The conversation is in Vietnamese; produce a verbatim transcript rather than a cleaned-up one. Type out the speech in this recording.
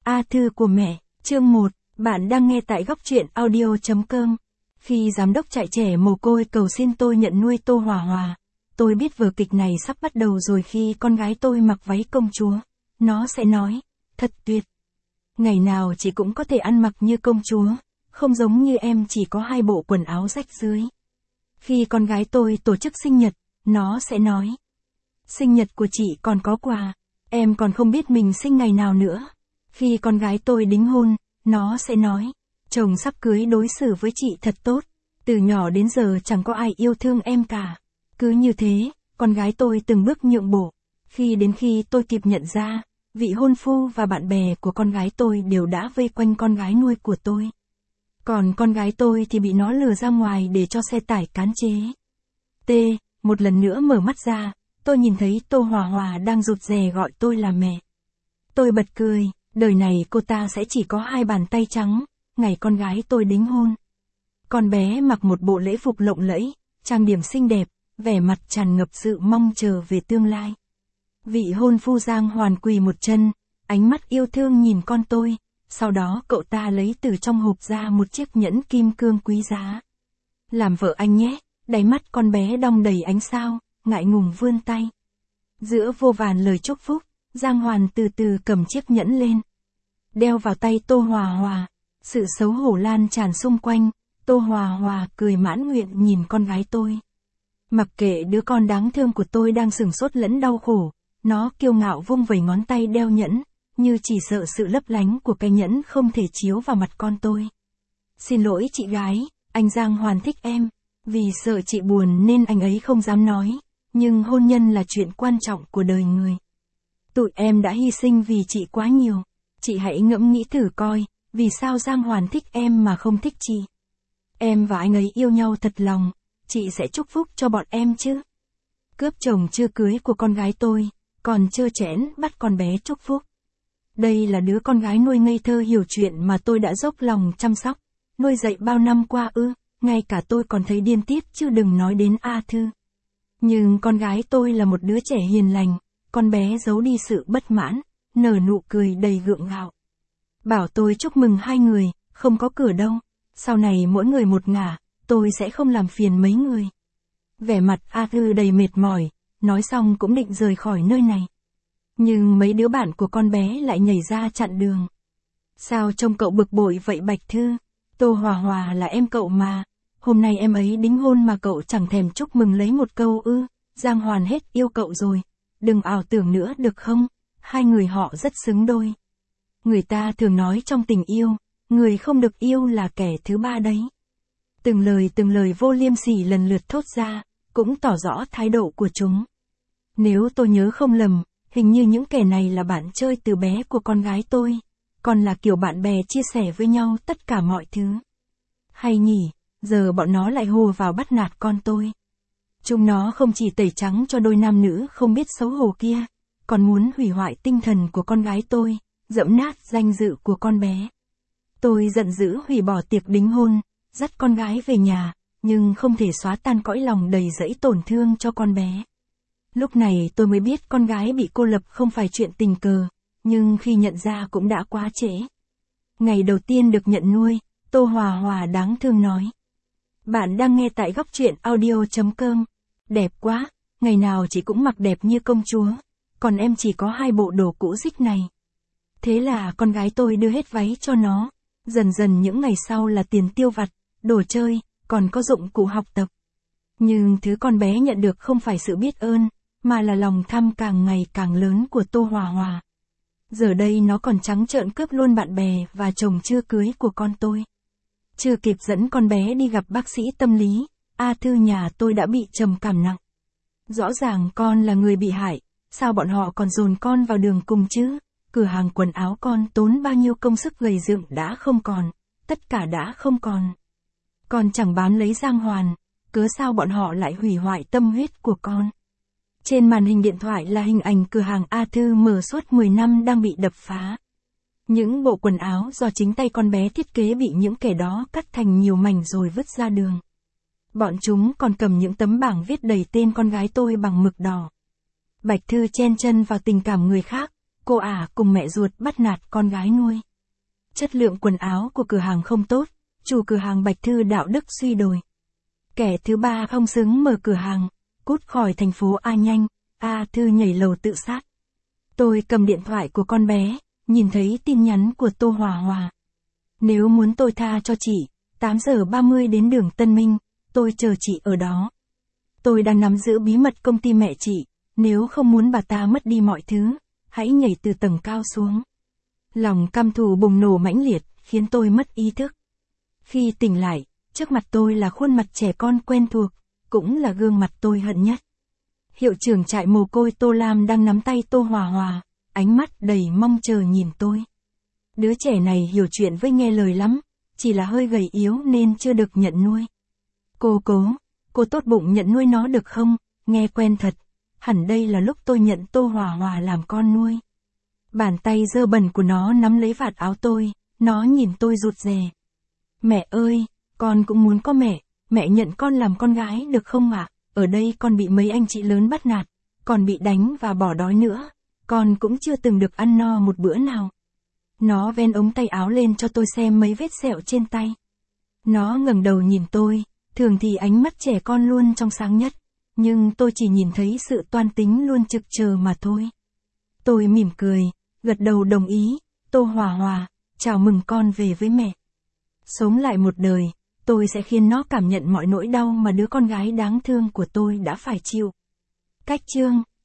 A thư của mẹ, chương một, bạn đang nghe tại góc truyện audio chấm com. Khi giám đốc trại trẻ mồ côi cầu xin tôi nhận nuôi Tô Hòa Hòa, tôi biết vở kịch này sắp bắt đầu rồi. Khi con gái tôi mặc váy công chúa, nó sẽ nói, thật tuyệt. Ngày nào chị cũng có thể ăn mặc như công chúa, không giống như em chỉ có hai bộ quần áo rách rưới. Khi con gái tôi tổ chức sinh nhật, nó sẽ nói, sinh nhật của chị còn có quà, em còn không biết mình sinh ngày nào nữa. Khi con gái tôi đính hôn, nó sẽ nói, chồng sắp cưới đối xử với chị thật tốt, từ nhỏ đến giờ chẳng có ai yêu thương em cả. Cứ như thế, con gái tôi từng bước nhượng bộ, khi đến khi tôi kịp nhận ra, vị hôn phu và bạn bè của con gái tôi đều đã vây quanh con gái nuôi của tôi. Còn con gái tôi thì bị nó lừa ra ngoài để cho xe tải cán chế. T, một lần nữa mở mắt ra, tôi nhìn thấy Tô Hòa Hòa đang rụt rè gọi tôi là mẹ. Tôi bật cười, đời này cô ta sẽ chỉ có hai bàn tay trắng, ngày con gái tôi đính hôn. Con bé mặc một bộ lễ phục lộng lẫy, trang điểm xinh đẹp, vẻ mặt tràn ngập sự mong chờ về tương lai. Vị hôn phu Giang Hoàn quỳ một chân, ánh mắt yêu thương nhìn con tôi, sau đó cậu ta lấy từ trong hộp ra một chiếc nhẫn kim cương quý giá. Làm vợ anh nhé, đáy mắt con bé đong đầy ánh sao, ngại ngùng vươn tay. Giữa vô vàn lời chúc phúc, Giang Hoàn từ từ cầm chiếc nhẫn lên. Đeo vào tay Tô Hòa Hòa, sự xấu hổ lan tràn xung quanh, Tô Hòa Hòa cười mãn nguyện nhìn con gái tôi. Mặc kệ đứa con đáng thương của tôi đang sửng sốt lẫn đau khổ, nó kiêu ngạo vung vẩy ngón tay đeo nhẫn, như chỉ sợ sự lấp lánh của cái nhẫn không thể chiếu vào mặt con tôi. Xin lỗi chị gái, anh Giang Hoàn thích em, vì sợ chị buồn nên anh ấy không dám nói, nhưng hôn nhân là chuyện quan trọng của đời người. Tụi em đã hy sinh vì chị quá nhiều, chị hãy ngẫm nghĩ thử coi, vì sao Giang Hoàn thích em mà không thích chị. Em và anh ấy yêu nhau thật lòng, chị sẽ chúc phúc cho bọn em chứ. Cướp chồng chưa cưới của con gái tôi, còn trơ trẽn bắt con bé chúc phúc. Đây là đứa con gái nuôi ngây thơ hiểu chuyện mà tôi đã dốc lòng chăm sóc, nuôi dạy bao năm qua ư, ngay cả tôi còn thấy điên tiết chứ đừng nói đến A Thư. Nhưng con gái tôi là một đứa trẻ hiền lành, con bé giấu đi sự bất mãn, nở nụ cười đầy gượng gạo. Bảo tôi chúc mừng hai người, không có cửa đâu, sau này mỗi người một ngả, tôi sẽ không làm phiền mấy người. Vẻ mặt A Thư đầy mệt mỏi, nói xong cũng định rời khỏi nơi này. Nhưng mấy đứa bạn của con bé lại nhảy ra chặn đường. Sao trông cậu bực bội vậy Bạch Thư? Tô Hòa Hòa là em cậu mà, hôm nay em ấy đính hôn mà cậu chẳng thèm chúc mừng lấy một câu ư? Giang Hoàn hết yêu cậu rồi, đừng ảo tưởng nữa được không? Hai người họ rất xứng đôi. Người ta thường nói trong tình yêu, người không được yêu là kẻ thứ ba đấy. Từng lời từng lời vô liêm sỉ lần lượt thốt ra, cũng tỏ rõ thái độ của chúng. Nếu tôi nhớ không lầm, hình như những kẻ này là bạn chơi từ bé của con gái tôi, còn là kiểu bạn bè chia sẻ với nhau tất cả mọi thứ. Hay nhỉ, giờ bọn nó lại hùa vào bắt nạt con tôi. Chúng nó không chỉ tẩy trắng cho đôi nam nữ không biết xấu hổ kia, còn muốn hủy hoại tinh thần của con gái tôi, dẫm nát danh dự của con bé. Tôi giận dữ hủy bỏ tiệc đính hôn, dắt con gái về nhà, nhưng không thể xóa tan cõi lòng đầy dẫy tổn thương cho con bé. Lúc này tôi mới biết con gái bị cô lập không phải chuyện tình cờ, nhưng khi nhận ra cũng đã quá trễ. Ngày đầu tiên được nhận nuôi, Tô Hòa Hòa đáng thương nói. Bạn đang nghe tại góc truyện audio chấm com. Đẹp quá, ngày nào chị cũng mặc đẹp như công chúa, còn em chỉ có hai bộ đồ cũ rích này. Thế là con gái tôi đưa hết váy cho nó, dần dần những ngày sau là tiền tiêu vặt, đồ chơi, còn có dụng cụ học tập. Nhưng thứ con bé nhận được không phải sự biết ơn, mà là lòng tham càng ngày càng lớn của Tô Hòa Hòa. Giờ đây nó còn trắng trợn cướp luôn bạn bè và chồng chưa cưới của con tôi. Chưa kịp dẫn con bé đi gặp bác sĩ tâm lý, A Thư nhà tôi đã bị trầm cảm nặng. Rõ ràng con là người bị hại, sao bọn họ còn dồn con vào đường cùng chứ? Cửa hàng quần áo con tốn bao nhiêu công sức gầy dựng đã không còn, tất cả đã không còn. Con chẳng bán lấy Giang Hoàn, cớ sao bọn họ lại hủy hoại tâm huyết của con? Trên màn hình điện thoại là hình ảnh cửa hàng A Thư mở suốt mười năm đang bị đập phá. Những bộ quần áo do chính tay con bé thiết kế bị những kẻ đó cắt thành nhiều mảnh rồi vứt ra đường. Bọn chúng còn cầm những tấm bảng viết đầy tên con gái tôi bằng mực đỏ. Bạch Thư chen chân vào tình cảm người khác, cô ả cùng mẹ ruột bắt nạt con gái nuôi. Chất lượng quần áo của cửa hàng không tốt, chủ cửa hàng Bạch Thư đạo đức suy đồi. Kẻ thứ ba không xứng mở cửa hàng, cút khỏi thành phố A nhanh, A Thư nhảy lầu tự sát. Tôi cầm điện thoại của con bé, nhìn thấy tin nhắn của Tô Hòa Hòa. Nếu muốn tôi tha cho chị, tám giờ ba mươi đến đường Tân Minh, tôi chờ chị ở đó. Tôi đang nắm giữ bí mật công ty mẹ chị, nếu không muốn bà ta mất đi mọi thứ, hãy nhảy từ tầng cao xuống. Lòng căm thù bùng nổ mãnh liệt, khiến tôi mất ý thức. Khi tỉnh lại, trước mặt tôi là khuôn mặt trẻ con quen thuộc, cũng là gương mặt tôi hận nhất. Hiệu trưởng trại mồ côi Tô Lam đang nắm tay Tô Hòa Hòa, ánh mắt đầy mong chờ nhìn tôi. Đứa trẻ này hiểu chuyện với nghe lời lắm, chỉ là hơi gầy yếu nên chưa được nhận nuôi. Cô cố, cô tốt bụng nhận nuôi nó được không? Nghe quen thật, hẳn đây là lúc tôi nhận Tô Hòa Hòa làm con nuôi. Bàn tay dơ bẩn của nó nắm lấy vạt áo tôi, nó nhìn tôi rụt rè. Mẹ ơi, con cũng muốn có mẹ, mẹ nhận con làm con gái được không ạ? Ở đây con bị mấy anh chị lớn bắt nạt, còn bị đánh và bỏ đói nữa, con cũng chưa từng được ăn no một bữa nào. Nó ven ống tay áo lên cho tôi xem mấy vết sẹo trên tay. Nó ngẩng đầu nhìn tôi, thường thì ánh mắt trẻ con luôn trong sáng nhất, nhưng tôi chỉ nhìn thấy sự toan tính luôn trực chờ mà thôi. Tôi mỉm cười, gật đầu đồng ý, Tô Hòa Hòa, chào mừng con về với mẹ. Sống lại một đời, tôi sẽ khiến nó cảm nhận mọi nỗi đau mà đứa con gái đáng thương của tôi đã phải chịu. Cách chương